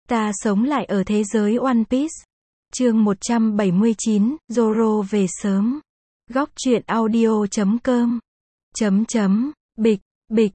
Ta sống lại ở thế giới One Piece. Chương 179, Zoro về sớm. Góc truyện audio.com. Bịch, bịch,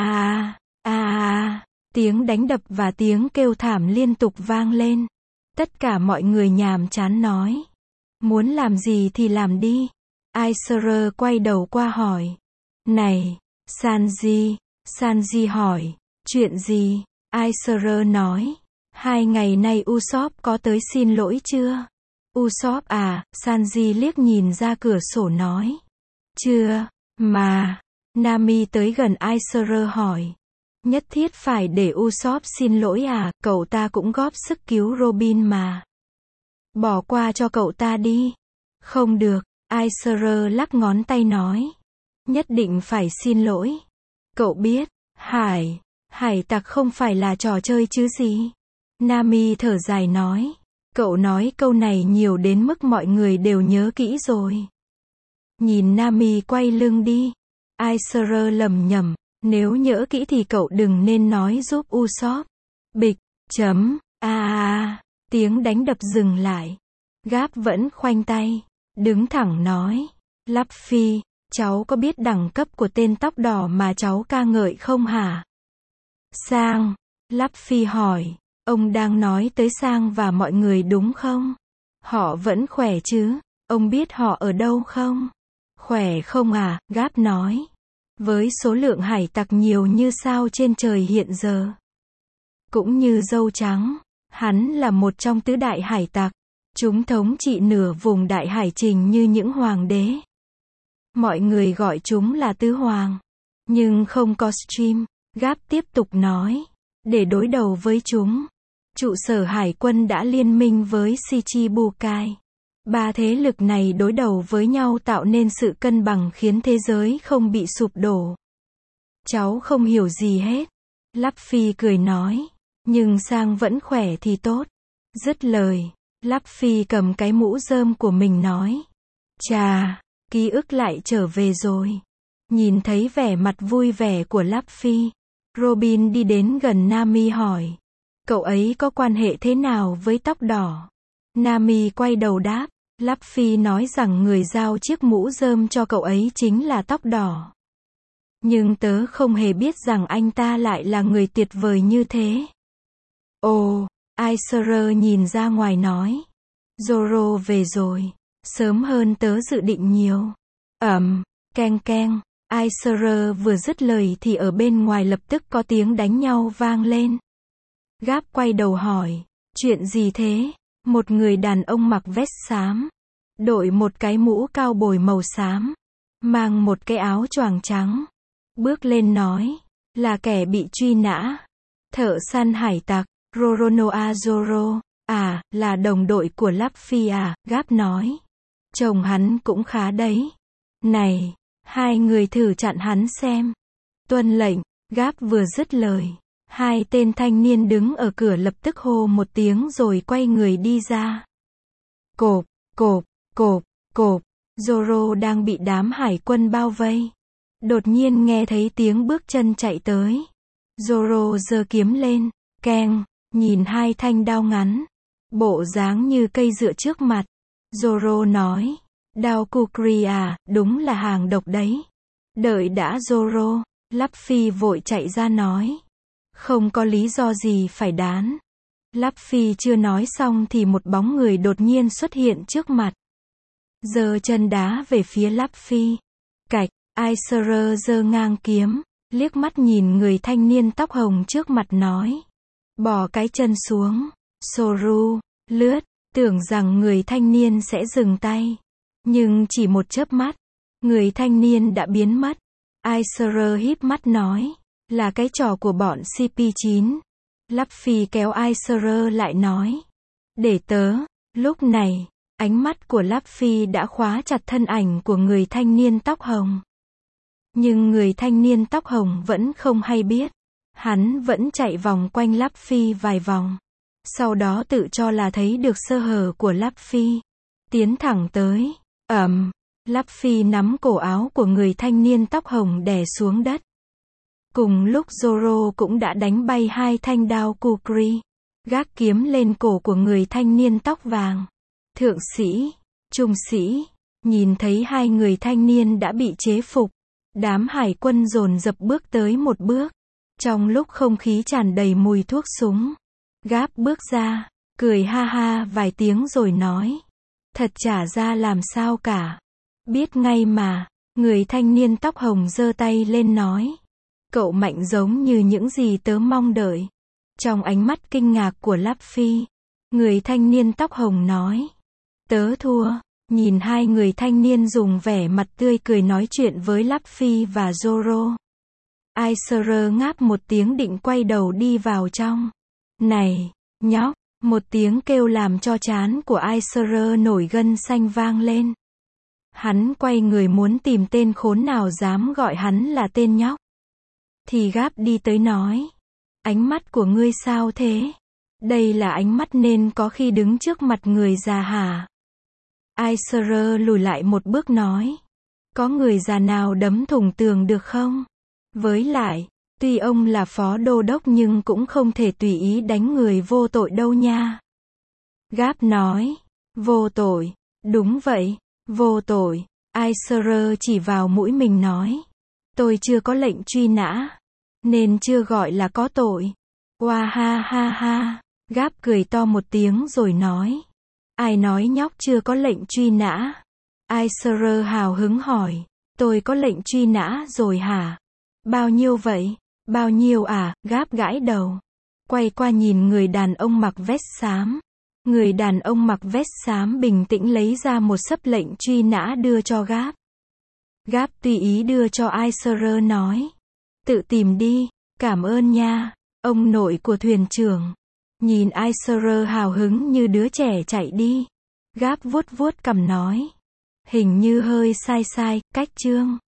tiếng đánh đập và tiếng kêu thảm liên tục vang lên. Tất cả mọi người nhàm chán nói. Muốn làm gì thì làm đi. Aiser quay đầu qua hỏi. Này, Sanji hỏi. Chuyện gì? Aiser nói. 2 ngày nay Usopp có tới xin lỗi chưa? Usopp à? Sanji liếc nhìn ra cửa sổ nói. Chưa, mà. Nami tới gần Aiser hỏi. Nhất thiết phải để Usopp xin lỗi à? Cậu ta cũng góp sức cứu Robin mà. Bỏ qua cho cậu ta đi. Không được, Aiser lắc ngón tay nói. Nhất định phải xin lỗi. Cậu biết, hải tặc không phải là trò chơi chứ gì. Nami thở dài nói. Cậu nói câu này nhiều đến mức mọi người đều nhớ kỹ rồi. Nhìn Nami quay lưng đi. Aiser lẩm nhẩm. Nếu nhớ kỹ thì cậu đừng nên nói giúp Usopp. Bịch, tiếng đánh đập dừng lại. Gáp vẫn khoanh tay. Đứng thẳng nói. Luffy, cháu có biết đẳng cấp của tên tóc đỏ mà cháu ca ngợi không hả? Sang. Luffy hỏi. Ông đang nói tới Sang và mọi người đúng không? Họ vẫn khỏe chứ? Ông biết họ ở đâu không? Khỏe không à? Gáp nói. Với số lượng hải tặc nhiều như sao trên trời hiện giờ. Cũng như dâu trắng. Hắn là một trong tứ đại hải tặc. Chúng thống trị nửa vùng đại hải trình như những hoàng đế. Mọi người gọi chúng là tứ hoàng. Nhưng không có stream. Gáp tiếp tục nói. Để đối đầu với chúng. Trụ sở hải quân đã liên minh với Shichibukai. 3 thế lực này đối đầu với nhau tạo nên sự cân bằng khiến thế giới không bị sụp đổ. Cháu không hiểu gì hết. Luffy cười nói. Nhưng Sang vẫn khỏe thì tốt. Dứt lời. Luffy cầm cái mũ rơm của mình nói. Chà, ký ức lại trở về rồi. Nhìn thấy vẻ mặt vui vẻ của Luffy. Robin đi đến gần Nami hỏi. Cậu ấy có quan hệ thế nào với tóc đỏ? Nami quay đầu đáp. Luffy nói rằng người giao chiếc mũ rơm cho cậu ấy chính là tóc đỏ. Nhưng tớ không hề biết rằng anh ta lại là người tuyệt vời như thế. Ồ, Aiser nhìn ra ngoài nói. Zoro về rồi. Sớm hơn tớ dự định nhiều. Keng keng. Aiser vừa dứt lời thì ở bên ngoài lập tức có tiếng đánh nhau vang lên. Gáp quay đầu hỏi. Chuyện gì thế? Một người đàn ông mặc vest xám. Đội một cái mũ cao bồi màu xám. Mang một cái áo choàng trắng. Bước lên nói. Là kẻ bị truy nã. Thợ săn hải tặc. Roronoa Zoro. À, là đồng đội của Luffy à? Gáp nói. Chồng hắn cũng khá đấy. Này, 2 người thử chặn hắn xem. Tuân lệnh. Gáp vừa dứt lời. 2 tên thanh niên đứng ở cửa lập tức hô một tiếng rồi quay người đi ra. Cộp, cộp, cộp, cộp. Zoro đang bị đám hải quân bao vây. Đột nhiên nghe thấy tiếng bước chân chạy tới. Zoro giơ kiếm lên. Keng, nhìn 2 thanh đao ngắn. Bộ dáng như cây dựa trước mặt. Zoro nói. Đao Kukri à, đúng là hàng độc đấy. Đợi đã Zoro. Luffy vội chạy ra nói. Không có lý do gì phải đán. Luffy chưa nói xong thì một bóng người đột nhiên xuất hiện trước mặt. Giơ chân đá về phía Luffy. Cạch, Aiser giơ ngang kiếm. Liếc mắt nhìn người thanh niên tóc hồng trước mặt nói. Bỏ cái chân xuống. Soru, lướt. Tưởng rằng người thanh niên sẽ dừng tay. Nhưng chỉ một chớp mắt. Người thanh niên đã biến mất. Aiser híp mắt nói. Là cái trò của bọn CP9. Luffy kéo Aiser lại nói. Để tớ. Lúc này, ánh mắt của Luffy đã khóa chặt thân ảnh của người thanh niên tóc hồng. Nhưng người thanh niên tóc hồng vẫn không hay biết. Hắn vẫn chạy vòng quanh Luffy vài vòng. Sau đó tự cho là thấy được sơ hở của Luffy. Tiến thẳng tới. Luffy nắm cổ áo của người thanh niên tóc hồng đè xuống đất. Cùng lúc Zoro cũng đã đánh bay 2 thanh đao Kukri. gác kiếm lên cổ của người thanh niên tóc vàng. Thượng sĩ, trung sĩ, nhìn thấy hai người thanh niên đã bị chế phục. Đám hải quân dồn dập bước tới một bước. Trong lúc không khí tràn đầy mùi thuốc súng, Gáp bước ra, cười ha ha vài tiếng rồi nói. Thật chả ra làm sao cả. Biết ngay mà, người thanh niên tóc hồng giơ tay lên nói. Cậu mạnh giống như những gì tớ mong đợi. Trong ánh mắt kinh ngạc của Luffy, người thanh niên tóc hồng nói. Tớ thua. Nhìn hai người thanh niên dùng vẻ mặt tươi cười nói chuyện với Luffy và Zoro. Aiser ngáp một tiếng định quay đầu đi vào trong. Này, nhóc, một tiếng kêu làm cho trán của Aiser nổi gân xanh vang lên. Hắn quay người muốn tìm tên khốn nào dám gọi hắn là tên nhóc. Thì Gáp đi tới nói. Ánh mắt của ngươi sao thế? Đây là ánh mắt nên có khi đứng trước mặt người già hả? Aiser lùi lại một bước nói. Có người già nào đấm thủng tường được không? Với lại, tuy ông là phó đô đốc nhưng cũng không thể tùy ý đánh người vô tội đâu nha. Gáp nói. Vô tội. Đúng vậy, vô tội. Aiser chỉ vào mũi mình nói. Tôi chưa có lệnh truy nã, nên chưa gọi là có tội. Oa ha ha ha. Gáp cười to một tiếng rồi nói. Ai nói nhóc chưa có lệnh truy nã? Aiser hào hứng hỏi. Tôi có lệnh truy nã rồi hả? Bao nhiêu vậy? Bao nhiêu à? Gáp gãi đầu. Quay qua nhìn người đàn ông mặc vest xám. Người đàn ông mặc vest xám bình tĩnh lấy ra một xấp lệnh truy nã đưa cho Gáp. Gáp tùy ý đưa cho Aiser nói. Tự tìm đi, cảm ơn nha, ông nội của thuyền trưởng. Nhìn Aiser hào hứng như đứa trẻ chạy đi. Gáp vuốt vuốt cằm nói. Hình như hơi sai, cách chương.